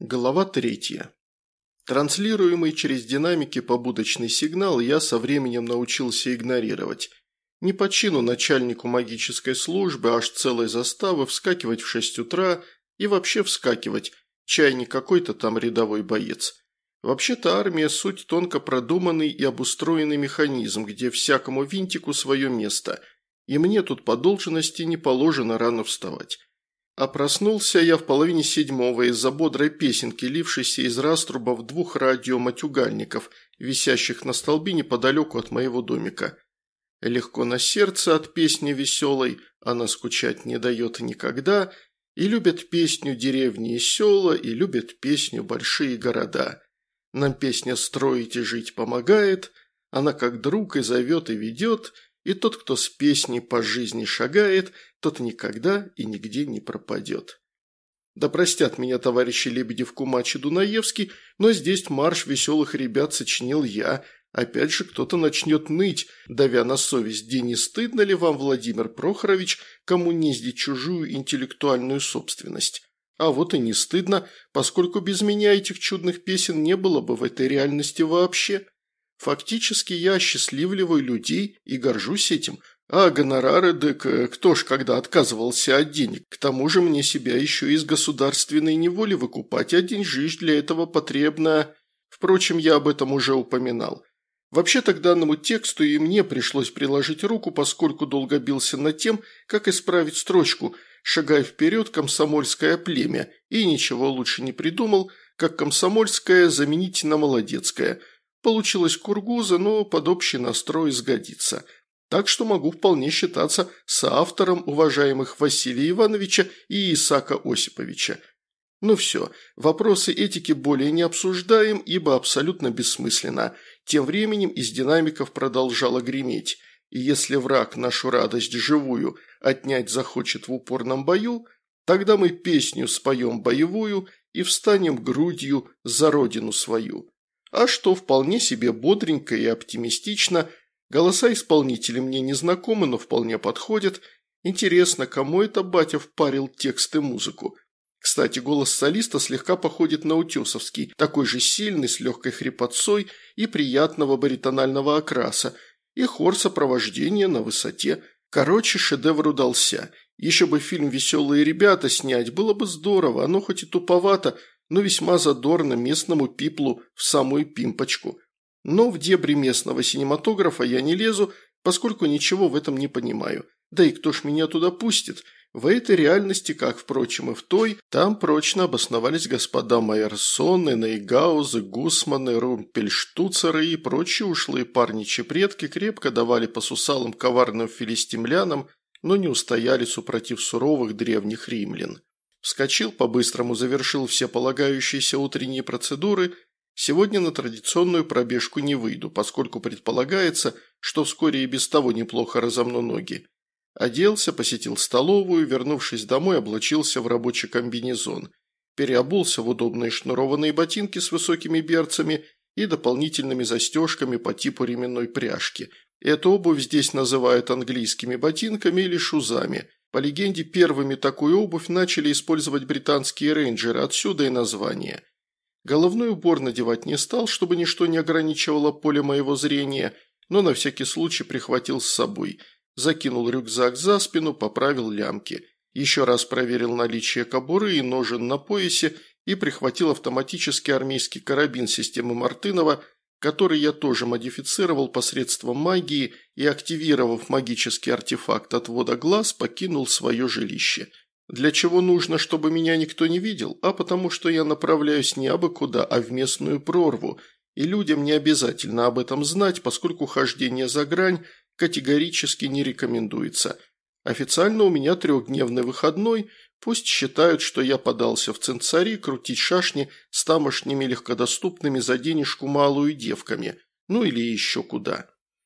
Глава 3. Транслируемый через динамики побудочный сигнал я со временем научился игнорировать. Не по чину начальнику магической службы аж целой заставы вскакивать в 6 утра и вообще вскакивать, чай не какой-то там рядовой боец. Вообще-то армия – суть тонко продуманный и обустроенный механизм, где всякому винтику свое место, и мне тут по должности не положено рано вставать. А проснулся я в половине 7 из-за бодрой песенки, лившейся из раструбов 2 радиоматюгальников, висящих на столбе неподалеку от моего домика. Легко на сердце от песни веселой, она скучать не дает никогда, и любят песню деревни и села, и любят песню большие города. Нам песня строить и жить помогает, она как друг и зовет и ведет, и тот, кто с песней по жизни шагает, тот никогда и нигде не пропадет. Да простят меня товарищи Лебедев, Кумач и Дунаевский, но здесь марш веселых ребят сочинил я. Опять же кто-то начнет ныть, давя на совесть, где не стыдно ли вам, Владимир Прохорович, коммуниздить чужую интеллектуальную собственность? А вот и не стыдно, поскольку без меня этих чудных песен не было бы в этой реальности вообще. Фактически я осчастливливаю людей и горжусь этим. А гонорары, дык, кто ж когда отказывался от денег? К тому же мне себя еще из государственной неволи выкупать, а деньжищ для этого потребно. Впрочем, я об этом уже упоминал. Вообще-то к данному тексту и мне пришлось приложить руку, поскольку долго бился над тем, как исправить строчку «Шагай вперед, комсомольское племя», и ничего лучше не придумал, как «комсомольское» заменить на «молодецкое». Получилось кургуза, но под общий настрой сгодится. Так что могу вполне считаться соавтором уважаемых Василия Ивановича и Исаака Осиповича. Ну все, вопросы этики более не обсуждаем, ибо абсолютно бессмысленно. Тем временем из динамиков продолжало греметь. И если враг нашу радость живую отнять захочет в упорном бою, тогда мы песню споем боевую и встанем грудью за родину свою. А что вполне себе бодренько и оптимистично. Голоса исполнителей мне не знакомы, но вполне подходят. Интересно, кому это батя впарил текст и музыку? Кстати, голос солиста слегка походит на утесовский, такой же сильный, с легкой хрипотцой и приятного баритонального окраса. И хор сопровождения на высоте. Короче, шедевр удался. Еще бы фильм «Веселые ребята» снять, было бы здорово, оно хоть и туповато, но весьма задорно местному пиплу в самую пимпочку. Но в дебри местного синематографа я не лезу, поскольку ничего в этом не понимаю. Да и кто ж меня туда пустит? В этой реальности, как, впрочем, и в той, там прочно обосновались господа Майерсоны, Нейгаузы, Гусманы, Румпельштуцеры и прочие ушлые парничи-предки крепко давали по сусалам коварным филистимлянам, но не устояли супротив суровых древних римлян. Вскочил, по-быстрому завершил все полагающиеся утренние процедуры. Сегодня на традиционную пробежку не выйду, поскольку предполагается, что вскоре и без того неплохо разомну ноги. Оделся, посетил столовую, вернувшись домой, облачился в рабочий комбинезон. Переобулся в удобные шнурованные ботинки с высокими берцами и дополнительными застежками по типу ременной пряжки. Эту обувь здесь называют английскими ботинками или шузами. По легенде, первыми такую обувь начали использовать британские рейнджеры, отсюда и название. Головной убор надевать не стал, чтобы ничто не ограничивало поле моего зрения, но на всякий случай прихватил с собой. Закинул рюкзак за спину, поправил лямки. Еще раз проверил наличие кобуры и ножен на поясе и прихватил автоматический армейский карабин системы Мартынова, который я тоже модифицировал посредством магии и, активировав магический артефакт отвода глаз, покинул свое жилище. Для чего нужно, чтобы меня никто не видел? А потому что я направляюсь не абы куда, а в местную прорву, и людям не обязательно об этом знать, поскольку хождение за грань категорически не рекомендуется. Официально у меня 3-дневный выходной, пусть считают, что я подался в Цинцари крутить шашни с тамошними легкодоступными за денежку малую девками, ну или еще куда.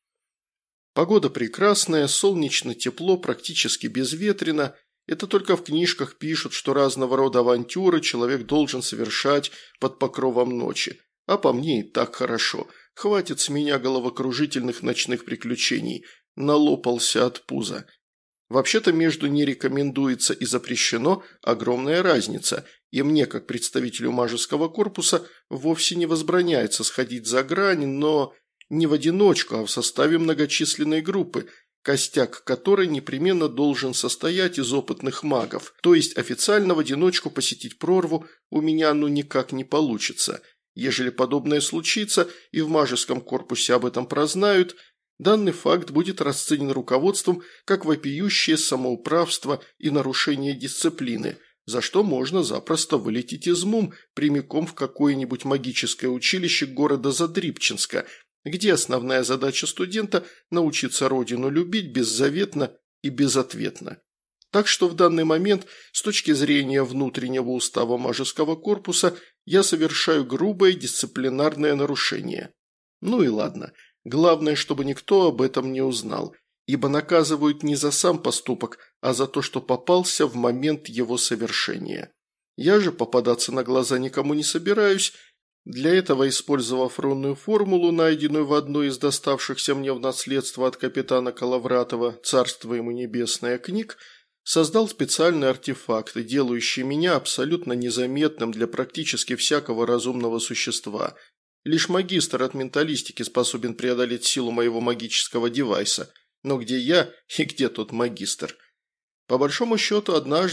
Погода прекрасная, солнечно, тепло, практически безветренно. Это только в книжках пишут, что разного рода авантюры человек должен совершать под покровом ночи. А по мне и так хорошо. Хватит с меня головокружительных ночных приключений. Налопался от пуза. Вообще-то между «не рекомендуется» и «запрещено» огромная разница. и мне, как представителю мажеского корпуса, вовсе не возбраняется сходить за грань, но не в одиночку, а в составе многочисленной группы, костяк которой непременно должен состоять из опытных магов. То есть официально в одиночку посетить прорву у меня никак не получится. Ежели подобное случится и в мажеском корпусе об этом прознают, данный факт будет расценен руководством как вопиющее самоуправство и нарушение дисциплины, за что можно запросто вылететь из МУМ прямиком в какое-нибудь магическое училище города Задрипчинска, где основная задача студента – научиться родину любить беззаветно и безответно. Так что в данный момент, с точки зрения внутреннего устава мажеского корпуса, я совершаю грубое дисциплинарное нарушение. Ну и ладно. Главное, чтобы никто об этом не узнал, ибо наказывают не за сам поступок, а за то, что попался в момент его совершения. Я же попадаться на глаза никому не собираюсь. Для этого, использовав рунную формулу, найденную в одной из доставшихся мне в наследство от капитана Коловратова, царство ему небесное, книг, создал специальный артефакт, делающий меня абсолютно незаметным для практически всякого разумного существа. Лишь магистр от менталистики способен преодолеть силу моего магического девайса. Но где я и где тот магистр? По большому счету,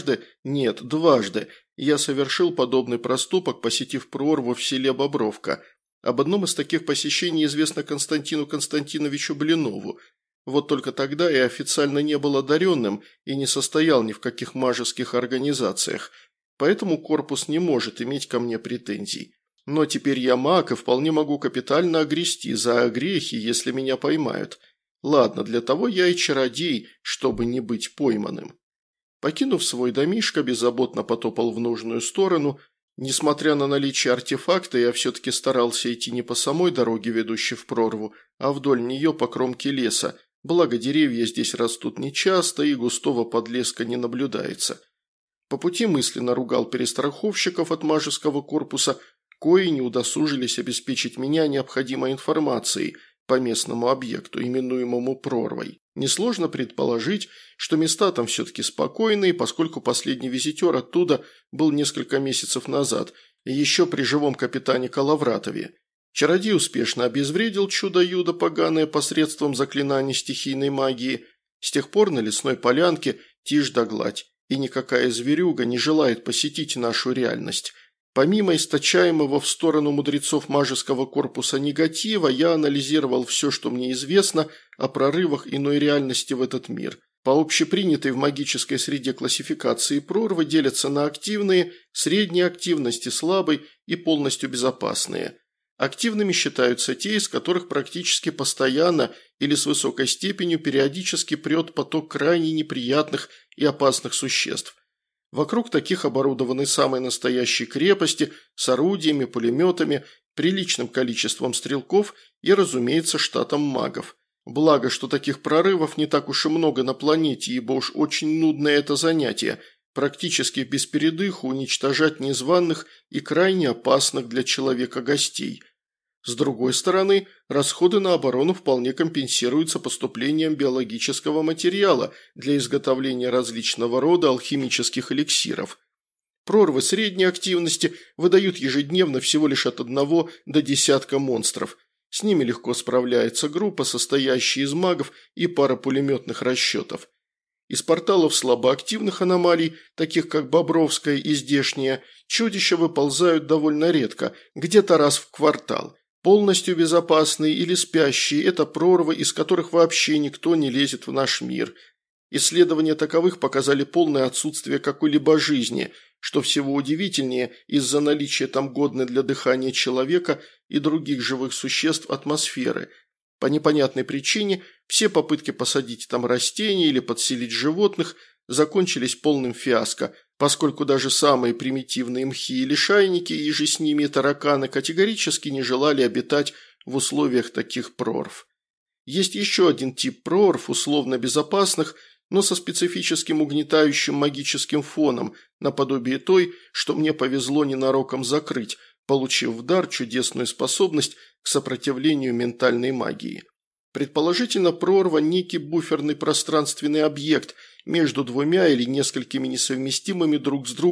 дважды я совершил подобный проступок, посетив прорву в селе Бобровка. Об одном из таких посещений известно Константину Константиновичу Блинову. Вот только тогда я официально не был одаренным и не состоял ни в каких мажеских организациях, поэтому корпус не может иметь ко мне претензий. Но теперь я маг и вполне могу капитально огрести за огрехи, если меня поймают. Ладно, для того я и чародей, чтобы не быть пойманным. Покинув свой домишко, беззаботно потопал в нужную сторону. Несмотря на наличие артефакта, я все-таки старался идти не по самой дороге, ведущей в прорву, а вдоль нее по кромке леса, благо деревья здесь растут нечасто и густого подлеска не наблюдается. По пути мысленно ругал перестраховщиков от мажеского корпуса, кои не удосужились обеспечить меня необходимой информацией по местному объекту, именуемому прорвой. Несложно предположить, что места там все-таки спокойные, поскольку последний визитер оттуда был несколько месяцев назад, и еще при живом капитане Коловратове. Чародей успешно обезвредил чудо-юдо поганое посредством заклинаний стихийной магии. С тех пор на лесной полянке тишь да гладь, и никакая зверюга не желает посетить нашу реальность. Помимо источаемого в сторону мудрецов мажеского корпуса негатива, я анализировал все, что мне известно о прорывах иной реальности в этот мир. По общепринятой в магической среде классификации прорвы делятся на активные, средней активности, слабой и полностью безопасные. Активными считаются те, из которых практически постоянно или с высокой степенью периодически прет поток крайне неприятных и опасных существ. Вокруг таких оборудованы самые настоящие крепости с орудиями, пулеметами, приличным количеством стрелков и, разумеется, штатом магов. Благо, что таких прорывов не так уж и много на планете, ибо уж очень нудное это занятие – практически без передыху уничтожать незваных и крайне опасных для человека гостей. С другой стороны, расходы на оборону вполне компенсируются поступлением биологического материала для изготовления различного рода алхимических эликсиров. Прорвы средней активности выдают ежедневно всего лишь от 1 до десятка монстров. С ними легко справляется группа, состоящая из магов и пара пулеметных расчетов. Из порталов слабоактивных аномалий, таких как Бобровская и здешняя, чудища выползают довольно редко, где-то раз в квартал. Полностью безопасные или спящие – это прорвы, из которых вообще никто не лезет в наш мир. Исследования таковых показали полное отсутствие какой-либо жизни, что всего удивительнее из-за наличия там годной для дыхания человека и других живых существ атмосферы. По непонятной причине все попытки посадить там растения или подселить животных закончились полным фиаско, поскольку даже самые примитивные мхи и лишайники, и же с ними тараканы, категорически не желали обитать в условиях таких прорв. Есть еще один тип прорв, условно безопасных, но со специфическим угнетающим магическим фоном, наподобие той, что мне повезло ненароком закрыть, получив в дар чудесную способность к сопротивлению ментальной магии. Предположительно, прорва – некий буферный пространственный объект между двумя или несколькими несовместимыми друг с другом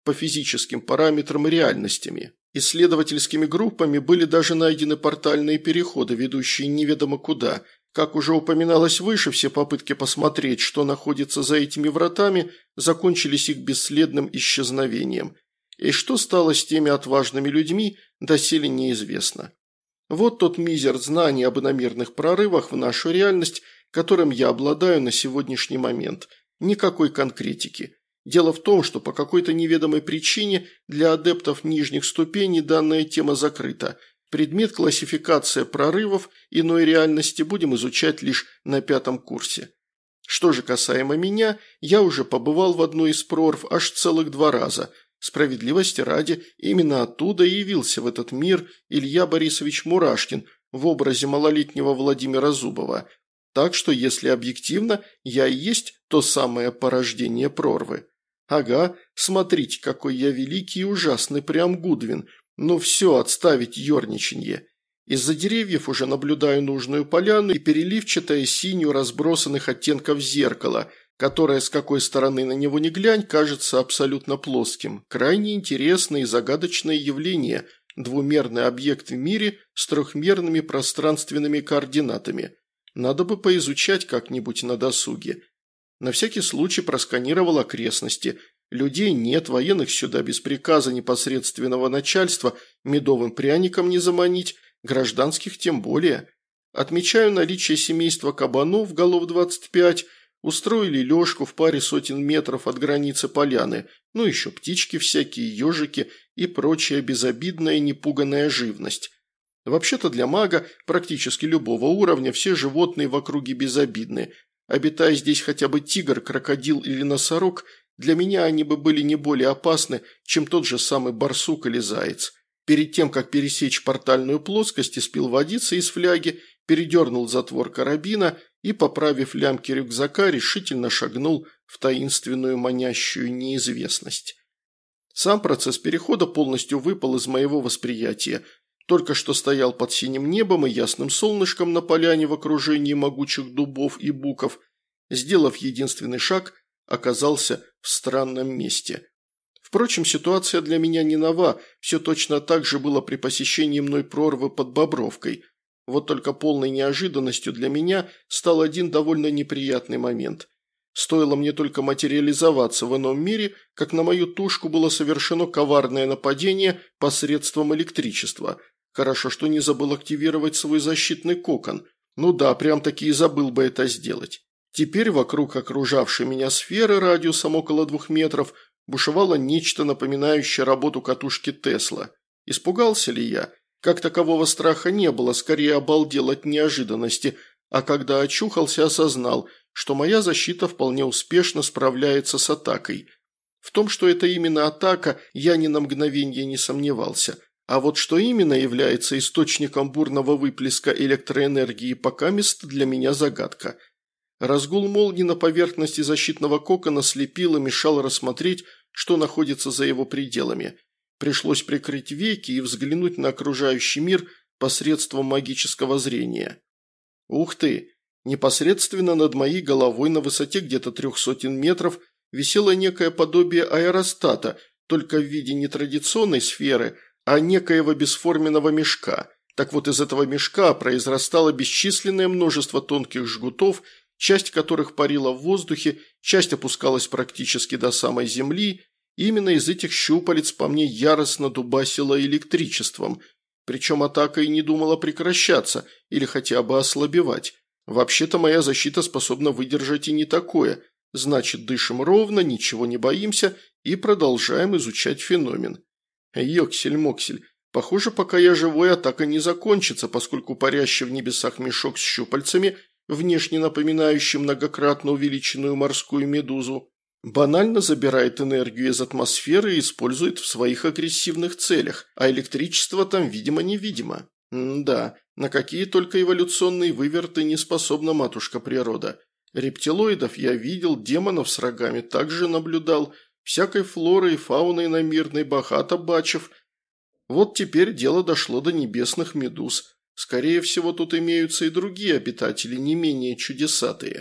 по физическим параметрам и реальностями. Исследовательскими группами были даже найдены портальные переходы, ведущие неведомо куда. Как уже упоминалось выше, все попытки посмотреть, что находится за этими вратами, закончились их бесследным исчезновением. И что стало с теми отважными людьми, доселе неизвестно. Вот тот мизер знаний об иномирных прорывах в нашу реальность, которым я обладаю на сегодняшний момент. Никакой конкретики. Дело в том, что по какой-то неведомой причине для адептов нижних ступеней данная тема закрыта. Предмет классификация прорывов иной реальности будем изучать лишь на 5-м курсе. Что же касаемо меня, я уже побывал в одной из прорв аж целых 2 раза. Справедливости ради, именно оттуда и явился в этот мир Илья Борисович Мурашкин в образе малолетнего Владимира Зубова. Так что, если объективно, я и есть то самое порождение прорвы. Ага, смотрите, какой я великий и ужасный, прям Гудвин. Ну все, отставить ерничанье. Из-за деревьев уже наблюдаю нужную поляну и переливчатое синюю разбросанных оттенков зеркало, которое, с какой стороны на него ни глянь, кажется абсолютно плоским. Крайне интересное и загадочное явление – двумерный объект в мире с трехмерными пространственными координатами. Надо бы поизучать как-нибудь на досуге. На всякий случай просканировал окрестности. Людей нет, военных сюда без приказа непосредственного начальства медовым пряником не заманить, гражданских тем более. Отмечаю наличие семейства кабанов, голов 25, устроили лёжку в паре сотен метров от границы поляны, ну еще птички всякие, ежики и прочая безобидная и непуганная живность. Вообще-то для мага практически любого уровня все животные в округе безобидны. Обитая здесь хотя бы тигр, крокодил или носорог, для меня они бы были не более опасны, чем тот же самый барсук или заяц. Перед тем, как пересечь портальную плоскость, испил водицы из фляги, передернул затвор карабина и, поправив лямки рюкзака, решительно шагнул в таинственную манящую неизвестность. Сам процесс перехода полностью выпал из моего восприятия. Только что стоял под синим небом и ясным солнышком на поляне в окружении могучих дубов и буков. Сделав единственный шаг, оказался в странном месте. Впрочем, ситуация для меня не нова, все точно так же было при посещении мной прорвы под Бобровкой. Вот только полной неожиданностью для меня стал один довольно неприятный момент. Стоило мне только материализоваться в ином мире, как на мою тушку было совершено коварное нападение посредством электричества. Хорошо, что не забыл активировать свой защитный кокон. Ну да, прям-таки и забыл бы это сделать. Теперь вокруг окружавшей меня сферы радиусом около 2 метров бушевало нечто напоминающее работу катушки Тесла. Испугался ли я? Как такового страха не было, скорее обалдел от неожиданности, а когда очухался, осознал, что моя защита вполне успешно справляется с атакой. В том, что это именно атака, я ни на мгновение не сомневался. А вот что именно является источником бурного выплеска электроэнергии покамест для меня загадка. Разгул молнии на поверхности защитного кокона слепил и мешал рассмотреть, что находится за его пределами. Пришлось прикрыть веки и взглянуть на окружающий мир посредством магического зрения. Ух ты! Непосредственно над моей головой на высоте где-то 300 метров висело некое подобие аэростата, только в виде не традиционной сферы, а некоего бесформенного мешка. Так вот, из этого мешка произрастало бесчисленное множество тонких жгутов, часть которых парила в воздухе, часть опускалась практически до самой земли. Именно из этих щупалец по мне яростно дубасило электричеством, причем атака и не думала прекращаться или хотя бы ослабевать. Вообще-то моя защита способна выдержать и не такое, значит, дышим ровно, ничего не боимся и продолжаем изучать феномен. Ёксель-моксель, похоже, пока я живой, атака не закончится, поскольку парящий в небесах мешок с щупальцами, внешне напоминающий многократно увеличенную морскую медузу, банально забирает энергию из атмосферы и использует в своих агрессивных целях, а электричество там видимо-невидимо. Да, на какие только эволюционные выверты не способна матушка природа. Рептилоидов я видел, демонов с рогами также наблюдал, всякой флоры и фауны иномирной богато бачив. Вот теперь дело дошло до небесных медуз. Скорее всего, тут имеются и другие обитатели, не менее чудесатые.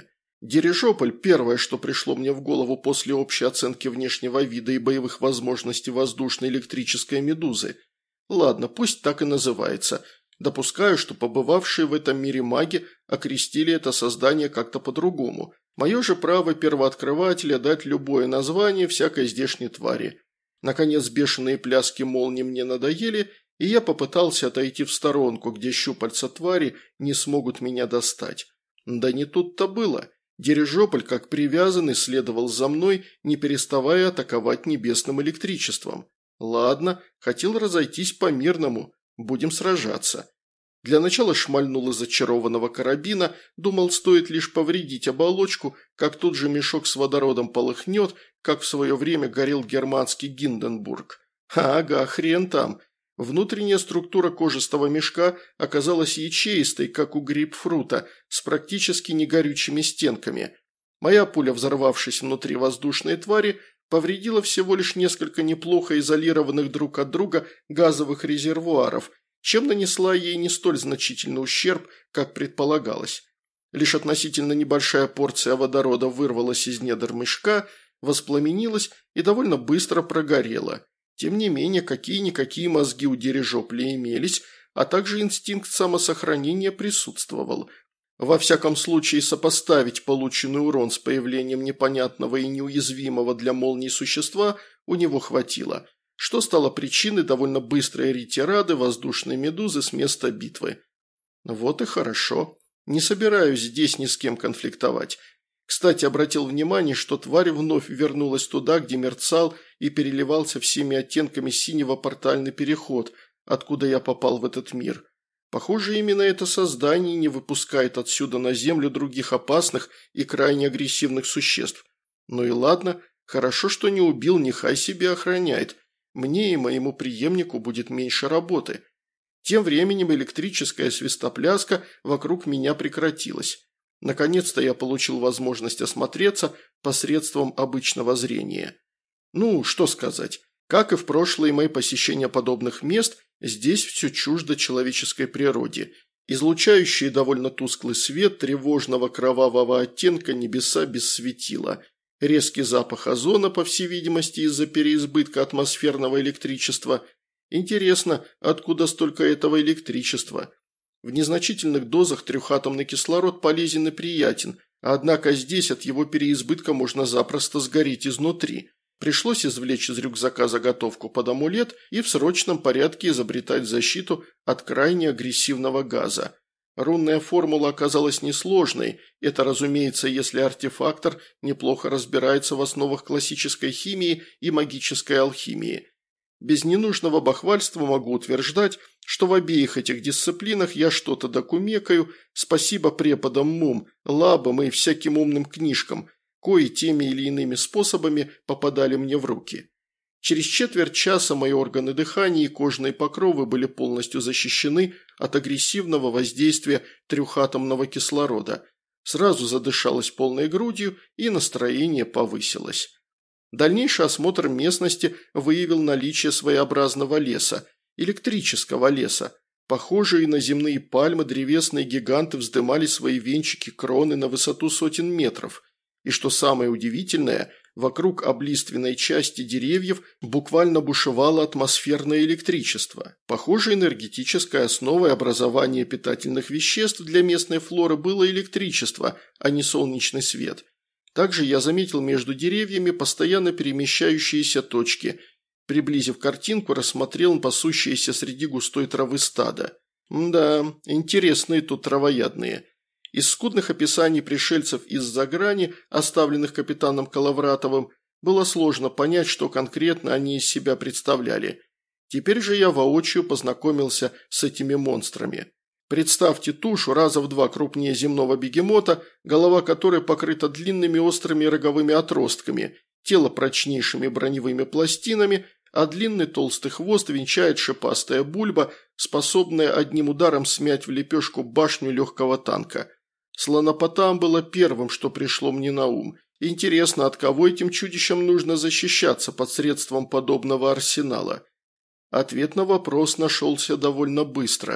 Дирижополь – первое, что пришло мне в голову после общей оценки внешнего вида и боевых возможностей воздушной электрической медузы. Ладно, пусть так и называется. Допускаю, что побывавшие в этом мире маги окрестили это создание как-то по-другому. Мое же право первооткрывателя дать любое название всякой здешней твари. Наконец, бешеные пляски молний мне надоели, и я попытался отойти в сторонку, где щупальца твари не смогут меня достать. Да не тут-то было. Дирижополь, как привязанный, следовал за мной, не переставая атаковать небесным электричеством. Ладно, хотел разойтись по-мирному, будем сражаться. Для начала шмальнул из зачарованного карабина, думал, стоит лишь повредить оболочку, как тут же мешок с водородом полыхнет, как в свое время горел германский Гинденбург. Ага, хрен там. Внутренняя структура кожистого мешка оказалась ячеистой, как у грейпфрута, с практически негорючими стенками. Моя пуля, взорвавшись внутри воздушной твари, повредила всего лишь несколько неплохо изолированных друг от друга газовых резервуаров, чем нанесла ей не столь значительный ущерб, как предполагалось. Лишь относительно небольшая порция водорода вырвалась из недр мешка, воспламенилась и довольно быстро прогорела. Тем не менее, какие-никакие мозги у дирижопля имелись, а также инстинкт самосохранения присутствовал. Во всяком случае, сопоставить полученный урон с появлением непонятного и неуязвимого для молний существа у него хватило, что стало причиной довольно быстрой ретирады воздушной медузы с места битвы. Вот и хорошо. Не собираюсь здесь ни с кем конфликтовать. Кстати, обратил внимание, что тварь вновь вернулась туда, где мерцал и переливался всеми оттенками синего портальный переход, откуда я попал в этот мир. Похоже, именно это создание не выпускает отсюда на землю других опасных и крайне агрессивных существ. Ну и ладно, хорошо, что не убил, нехай себе охраняет. Мне и моему преемнику будет меньше работы. Тем временем электрическая свистопляска вокруг меня прекратилась. Наконец-то я получил возможность осмотреться посредством обычного зрения. Ну, что сказать, как и в прошлые мои посещения подобных мест, здесь все чуждо человеческой природе. Излучающие довольно тусклый свет тревожного кровавого оттенка небеса без светила. Резкий запах озона, по всей видимости, из-за переизбытка атмосферного электричества. Интересно, откуда столько этого электричества? В незначительных дозах трехатомный кислород полезен и приятен, однако здесь от его переизбытка можно запросто сгореть изнутри. Пришлось извлечь из рюкзака заготовку под амулет и в срочном порядке изобретать защиту от крайне агрессивного газа. Рунная формула оказалась несложной, это, разумеется, если артефактор неплохо разбирается в основах классической химии и магической алхимии. Без ненужного бахвальства могу утверждать, что в обеих этих дисциплинах я что-то докумекаю, спасибо преподам МУМ, лабам и всяким умным книжкам, кои теми или иными способами попадали мне в руки. Через четверть часа мои органы дыхания и кожные покровы были полностью защищены от агрессивного воздействия трехатомного кислорода. Сразу задышалось полной грудью и настроение повысилось. Дальнейший осмотр местности выявил наличие своеобразного леса, электрического леса. Похожие на земные пальмы древесные гиганты вздымали свои венчики кроны на высоту сотен метров. И что самое удивительное, вокруг облиственной части деревьев буквально бушевало атмосферное электричество. Похоже, энергетической основой образования питательных веществ для местной флоры было электричество, а не солнечный свет. Также я заметил между деревьями постоянно перемещающиеся точки. Приблизив картинку, рассмотрел пасущиеся среди густой травы стада. Да, интересные тут травоядные. Из скудных описаний пришельцев из-за грани, оставленных капитаном Коловратовым, было сложно понять, что конкретно они из себя представляли. Теперь же я воочию познакомился с этими монстрами. Представьте тушу раза в 2 крупнее земного бегемота, голова которой покрыта длинными острыми роговыми отростками, тело прочнейшими броневыми пластинами, а длинный толстый хвост венчает шипастая бульба, способная одним ударом смять в лепешку башню легкого танка. Слонопотам было первым, что пришло мне на ум. Интересно, от кого этим чудищам нужно защищаться посредством подобного арсенала? Ответ на вопрос нашелся довольно быстро.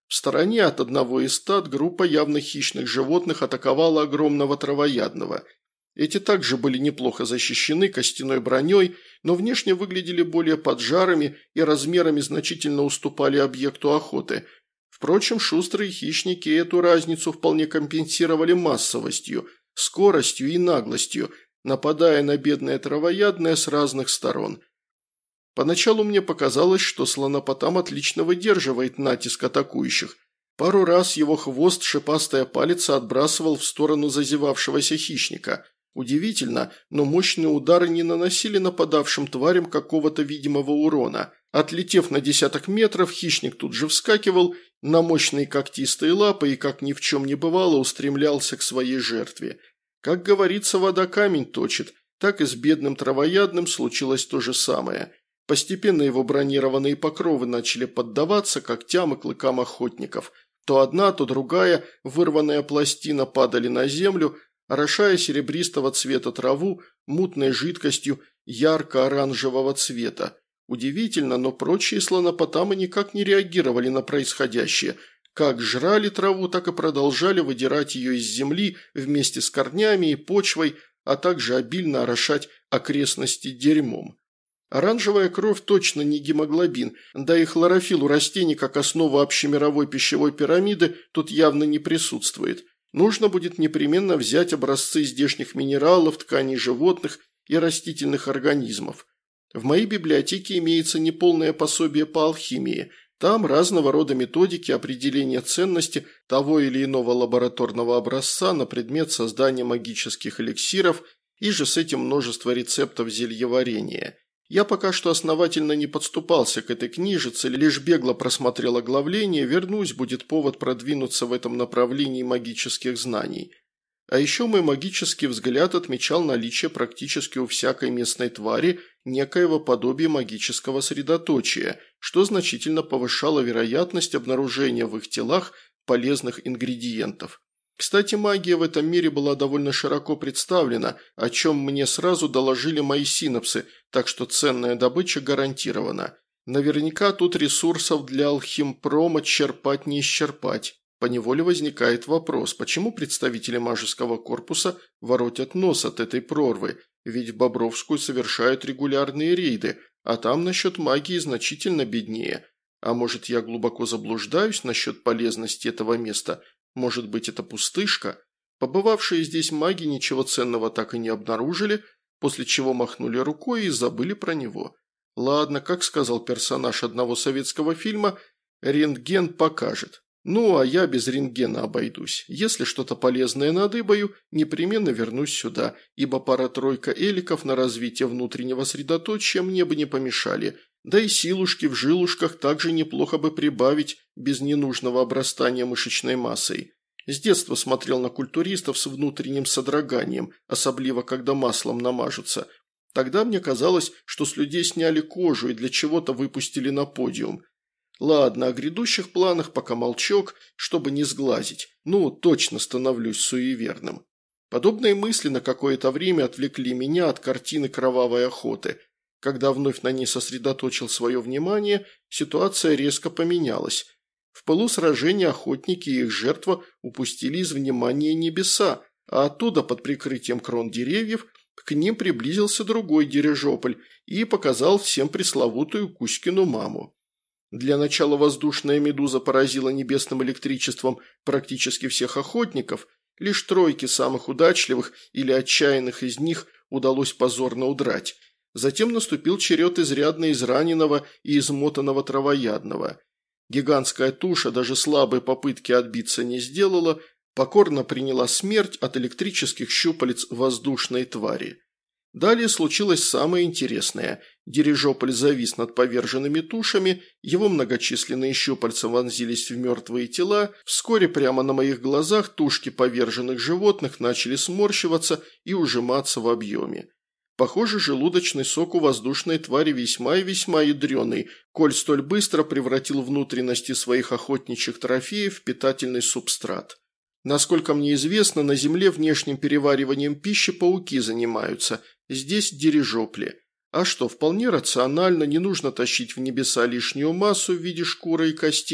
В стороне от одного из стад группа явно хищных животных атаковала огромного травоядного. Эти также были неплохо защищены костяной броней, но внешне выглядели более поджарами и размерами значительно уступали объекту охоты. Впрочем, шустрые хищники эту разницу вполне компенсировали массовостью, скоростью и наглостью, нападая на бедное травоядное с разных сторон. Поначалу мне показалось, что слонопотам отлично выдерживает натиск атакующих. Пару раз его хвост шипастая палица отбрасывал в сторону зазевавшегося хищника. Удивительно, но мощные удары не наносили нападавшим тварям какого-то видимого урона. Отлетев на десяток метров, хищник тут же вскакивал на мощные когтистые лапы и, как ни в чем не бывало, устремлялся к своей жертве. Как говорится, вода камень точит, так и с бедным травоядным случилось то же самое. Постепенно его бронированные покровы начали поддаваться когтям и клыкам охотников. То одна, то другая, вырванная пластина падали на землю, орошая серебристого цвета траву мутной жидкостью ярко-оранжевого цвета. Удивительно, но прочие слонопотамы никак не реагировали на происходящее. Как жрали траву, так и продолжали выдирать ее из земли вместе с корнями и почвой, а также обильно орошать окрестности дерьмом. Оранжевая кровь точно не гемоглобин, да и хлорофилл у растений как основа общемировой пищевой пирамиды тут явно не присутствует. Нужно будет непременно взять образцы здешних минералов, тканей животных и растительных организмов. В моей библиотеке имеется неполное пособие по алхимии. Там разного рода методики определения ценности того или иного лабораторного образца на предмет создания магических эликсиров и же с этим множество рецептов зельеварения. Я пока что основательно не подступался к этой книжице, лишь бегло просмотрел оглавление, вернусь, будет повод продвинуться в этом направлении магических знаний. А еще мой магический взгляд отмечал наличие практически у всякой местной твари некоего подобия магического средоточия, что значительно повышало вероятность обнаружения в их телах полезных ингредиентов. Кстати, магия в этом мире была довольно широко представлена, о чем мне сразу доложили мои синапсы, так что ценная добыча гарантирована. Наверняка тут ресурсов для алхимпрома черпать не исчерпать. Поневоле возникает вопрос, почему представители Мажеского корпуса воротят нос от этой прорвы, ведь в Бобровскую совершают регулярные рейды, а там насчет магии значительно беднее. А может, я глубоко заблуждаюсь насчет полезности этого места? Может быть, это пустышка? Побывавшие здесь маги ничего ценного так и не обнаружили, после чего махнули рукой и забыли про него. Ладно, как сказал персонаж одного советского фильма, рентген покажет. Ну, а я без рентгена обойдусь. Если что-то полезное надыбаю, непременно вернусь сюда, ибо пара-тройка эликов на развитие внутреннего средоточия мне бы не помешали. Да и силушки в жилушках также неплохо бы прибавить без ненужного обрастания мышечной массой. С детства смотрел на культуристов с внутренним содроганием, особливо когда маслом намажутся. Тогда мне казалось, что с людей сняли кожу и для чего-то выпустили на подиум. Ладно, о грядущих планах пока молчок, чтобы не сглазить. Ну, точно становлюсь суеверным. Подобные мысли на какое-то время отвлекли меня от картины кровавой охоты. Когда вновь на ней сосредоточил свое внимание, ситуация резко поменялась. В пылу сражения охотники и их жертва упустили из внимания небеса, а оттуда под прикрытием крон деревьев к ним приблизился другой дирижополь и показал всем пресловутую Кузькину маму. Для начала воздушная медуза поразила небесным электричеством практически всех охотников, лишь тройке самых удачливых или отчаянных из них удалось позорно удрать. Затем наступил черед изрядно израненного и измотанного травоядного. Гигантская туша даже слабой попытки отбиться не сделала, покорно приняла смерть от электрических щупалец воздушной твари. Далее случилось самое интересное. Дирижополь завис над поверженными тушами, его многочисленные щупальца вонзились в мертвые тела, вскоре прямо на моих глазах тушки поверженных животных начали сморщиваться и ужиматься в объеме. Похоже, желудочный сок у воздушной твари весьма и весьма ядреный, коль столь быстро превратил внутренности своих охотничьих трофеев в питательный субстрат. Насколько мне известно, на Земле внешним перевариванием пищи пауки занимаются, здесь дирижопли. А что, вполне рационально, не нужно тащить в небеса лишнюю массу в виде шкуры и костей,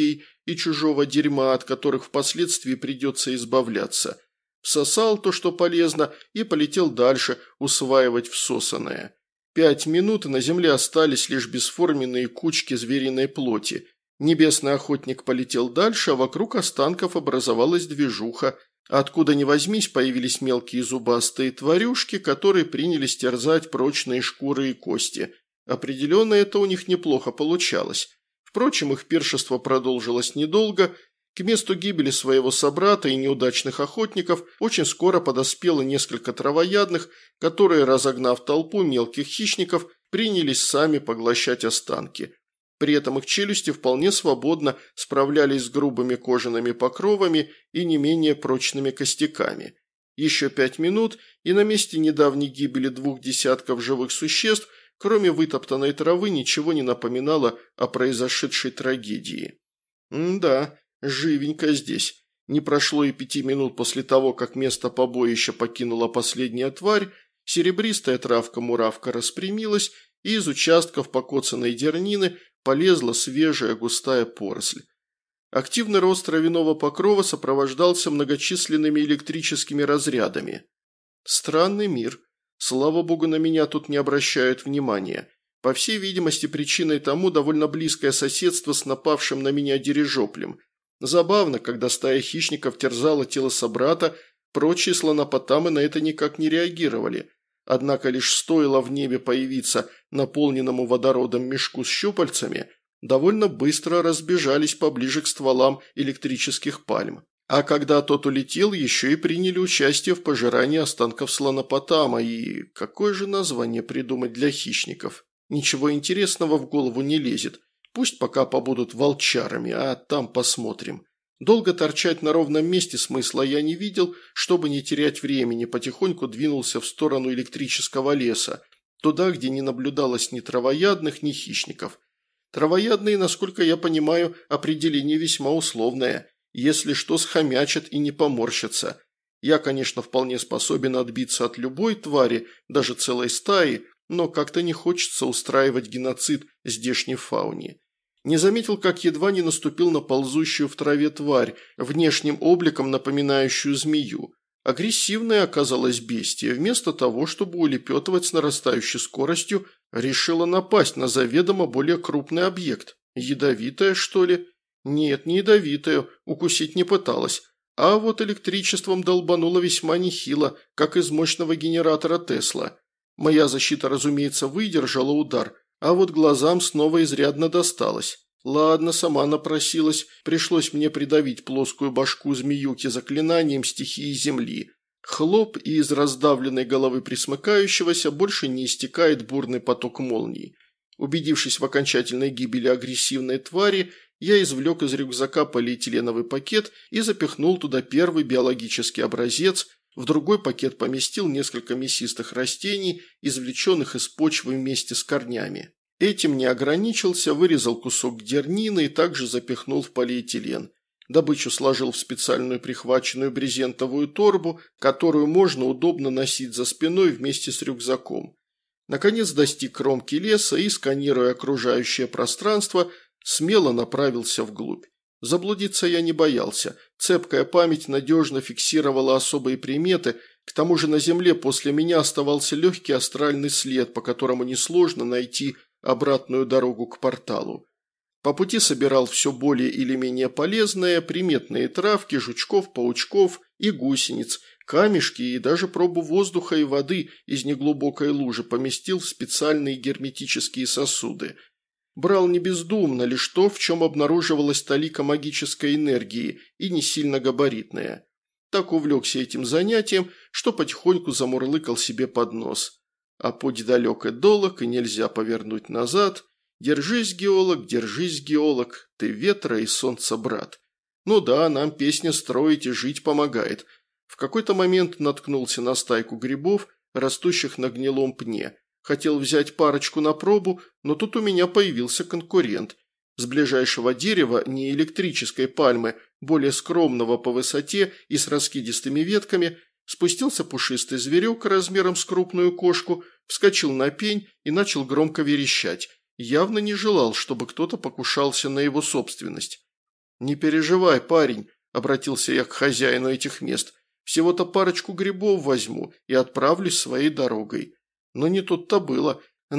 и чужого дерьма, от которых впоследствии придется избавляться. Всосал то, что полезно, и полетел дальше усваивать всосанное. 5 минут, и на земле остались лишь бесформенные кучки звериной плоти. Небесный охотник полетел дальше, а вокруг останков образовалась движуха. Откуда ни возьмись, появились мелкие зубастые тварюшки, которые принялись терзать прочные шкуры и кости. Определенно это у них неплохо получалось. Впрочем, их пиршество продолжилось недолго. К месту гибели своего собрата и неудачных охотников очень скоро подоспело несколько травоядных, которые, разогнав толпу мелких хищников, принялись сами поглощать останки. При этом их челюсти вполне свободно справлялись с грубыми кожаными покровами и не менее прочными костяками. Еще 5 минут, и на месте недавней гибели 2 десятков живых существ, кроме вытоптанной травы, ничего не напоминало о произошедшей трагедии. Да, живенько здесь. Не прошло и 5 минут после того, как место побоища покинула последняя тварь, серебристая травка-муравка распрямилась, и из участков покоцанной дернины полезла свежая густая поросль. Активный рост травяного покрова сопровождался многочисленными электрическими разрядами. Странный мир. Слава богу, на меня тут не обращают внимания. По всей видимости, причиной тому довольно близкое соседство с напавшим на меня дирижоплем. Забавно, когда стая хищников терзала тело собрата, прочие слонопотамы на это никак не реагировали. Однако лишь стоило в небе появиться наполненному водородом мешку с щупальцами, довольно быстро разбежались поближе к стволам электрических пальм. А когда тот улетел, еще и приняли участие в пожирании останков слонопотама, и какое же название придумать для хищников? Ничего интересного в голову не лезет. Пусть пока побудут волчарами, а там посмотрим. Долго торчать на ровном месте смысла я не видел, чтобы не терять времени, потихоньку двинулся в сторону электрического леса, туда, где не наблюдалось ни травоядных, ни хищников. Травоядные, насколько я понимаю, определение весьма условное. Если что, схомячат и не поморщатся. Я, конечно, вполне способен отбиться от любой твари, даже целой стаи, но как-то не хочется устраивать геноцид здешней фауне. Не заметил, как едва не наступил на ползущую в траве тварь, внешним обликом напоминающую змею. Агрессивная оказалась бестия, вместо того, чтобы улепетывать с нарастающей скоростью, решила напасть на заведомо более крупный объект. Ядовитая, что ли? Нет, не ядовитая, укусить не пыталась. А вот электричеством долбанула весьма нехило, как из мощного генератора Тесла. Моя защита, разумеется, выдержала удар, а вот глазам снова изрядно досталось. Ладно, сама напросилась, пришлось мне придавить плоскую башку змеюки заклинанием стихии земли. Хлоп, и из раздавленной головы присмыкающегося больше не истекает бурный поток молний. Убедившись в окончательной гибели агрессивной твари, я извлек из рюкзака полиэтиленовый пакет и запихнул туда первый биологический образец, в другой пакет поместил несколько мясистых растений, извлеченных из почвы вместе с корнями. Этим не ограничился, вырезал кусок дернины и также запихнул в полиэтилен. Добычу сложил в специальную прихваченную брезентовую торбу, которую можно удобно носить за спиной вместе с рюкзаком. Наконец достиг кромки леса и, сканируя окружающее пространство, смело направился вглубь. Заблудиться я не боялся. Цепкая память надежно фиксировала особые приметы, к тому же на земле после меня оставался легкий астральный след, по которому несложно найти обратную дорогу к порталу. По пути собирал все более или менее полезное, приметные травки, жучков, паучков и гусениц, камешки и даже пробу воздуха и воды из неглубокой лужи поместил в специальные герметические сосуды. Брал не бездумно, лишь то, в чем обнаруживалась талика магической энергии и не сильно габаритная. Так увлекся этим занятием, что потихоньку замурлыкал себе под нос. А путь далек и долог, и нельзя повернуть назад. Держись, геолог, ты ветра и солнца брат. Ну да, нам песня строить и жить помогает. В какой-то момент наткнулся на стайку грибов, растущих на гнилом пне. Хотел взять парочку на пробу, но тут у меня появился конкурент. С ближайшего дерева, не электрической пальмы, более скромного по высоте и с раскидистыми ветками, спустился пушистый зверек размером с крупную кошку, вскочил на пень и начал громко верещать. Явно не желал, чтобы кто-то покушался на его собственность. «Не переживай, парень», – обратился я к хозяину этих мест. «Всего-то парочку грибов возьму и отправлюсь своей дорогой». Но не тут-то было.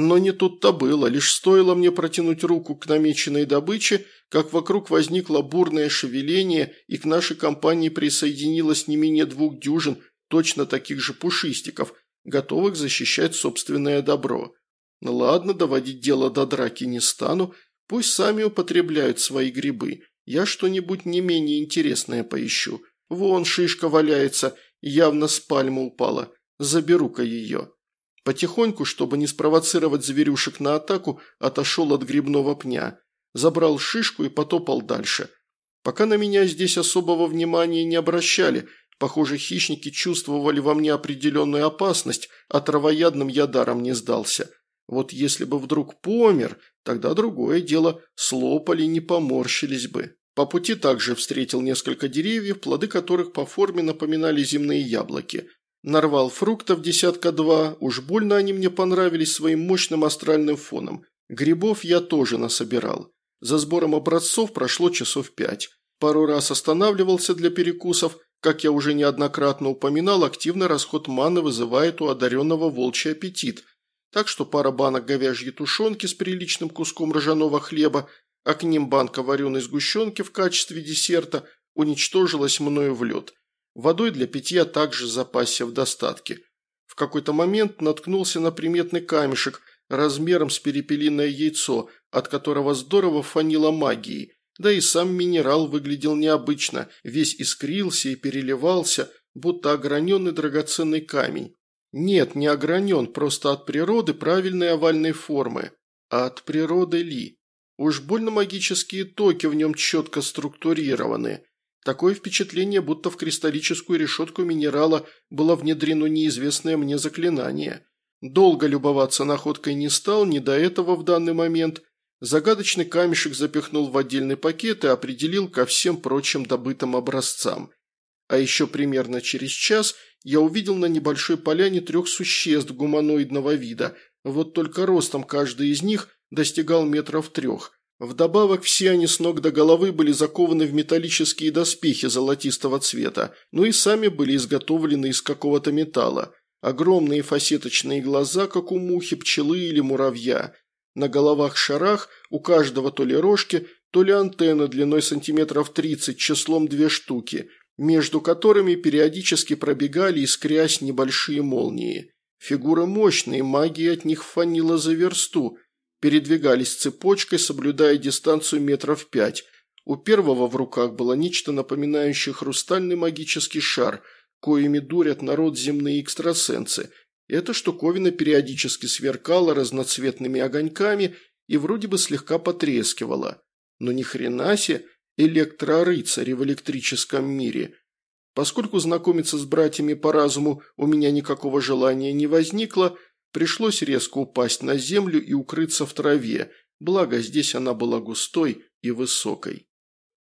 Лишь стоило мне протянуть руку к намеченной добыче, как вокруг возникло бурное шевеление, и к нашей компании присоединилось не менее 2 дюжин точно таких же пушистиков, готовых защищать собственное добро. Ну ладно, доводить дело до драки не стану, пусть сами употребляют свои грибы, я что-нибудь не менее интересное поищу. Вон шишка валяется, явно с пальмы упала, заберу-ка ее». Потихоньку, чтобы не спровоцировать зверюшек на атаку, отошел от грибного пня, забрал шишку и потопал дальше. Пока на меня здесь особого внимания не обращали, похоже, хищники чувствовали во мне определенную опасность, а травоядным я даром не сдался. Вот если бы вдруг помер, тогда другое дело, слопали, не поморщились бы. По пути также встретил несколько деревьев, плоды которых по форме напоминали земные яблоки. Нарвал фруктов 1-2, уж больно они мне понравились своим мощным астральным фоном. Грибов я тоже насобирал. За сбором образцов прошло часов 5. Пару раз останавливался для перекусов. Как я уже неоднократно упоминал, активный расход маны вызывает у одаренного волчий аппетит. Так что пара банок говяжьей тушенки с приличным куском ржаного хлеба, а к ним банка вареной сгущенки в качестве десерта уничтожилась мною в лед. Водой для питья также запасся в достатке. В какой-то момент наткнулся на приметный камешек размером с перепелиное яйцо, от которого здорово фанило магией. Да и сам минерал выглядел необычно, весь искрился и переливался, будто ограненный драгоценный камень. Нет, не огранен, просто от природы правильной овальной формы. А от природы ли? Уж больно магические токи в нем четко структурированы. Такое впечатление, будто в кристаллическую решетку минерала было внедрено неизвестное мне заклинание. Долго любоваться находкой не стал, не до этого в данный момент. Загадочный камешек запихнул в отдельный пакет и определил ко всем прочим добытым образцам. А еще примерно через час я увидел на небольшой поляне 3 существ гуманоидного вида, вот только ростом каждый из них достигал 3 метров. Вдобавок все они с ног до головы были закованы в металлические доспехи золотистого цвета, ну и сами были изготовлены из какого-то металла. Огромные фасеточные глаза, как у мухи, пчелы или муравья. На головах-шарах у каждого то ли рожки, то ли антенна длиной сантиметров 30, числом 2 штуки, между которыми периодически пробегали, искрясь, небольшие молнии. Фигуры мощные, магия от них фанила за версту. Передвигались цепочкой, соблюдая дистанцию 5 метров. У первого в руках было нечто напоминающее хрустальный магический шар, коими дурят народ земные экстрасенсы. Эта штуковина периодически сверкала разноцветными огоньками и вроде бы слегка потрескивала. Но ни хрена себе, электрорыцари в электрическом мире. Поскольку знакомиться с братьями по разуму у меня никакого желания не возникло, пришлось резко упасть на землю и укрыться в траве, благо здесь она была густой и высокой.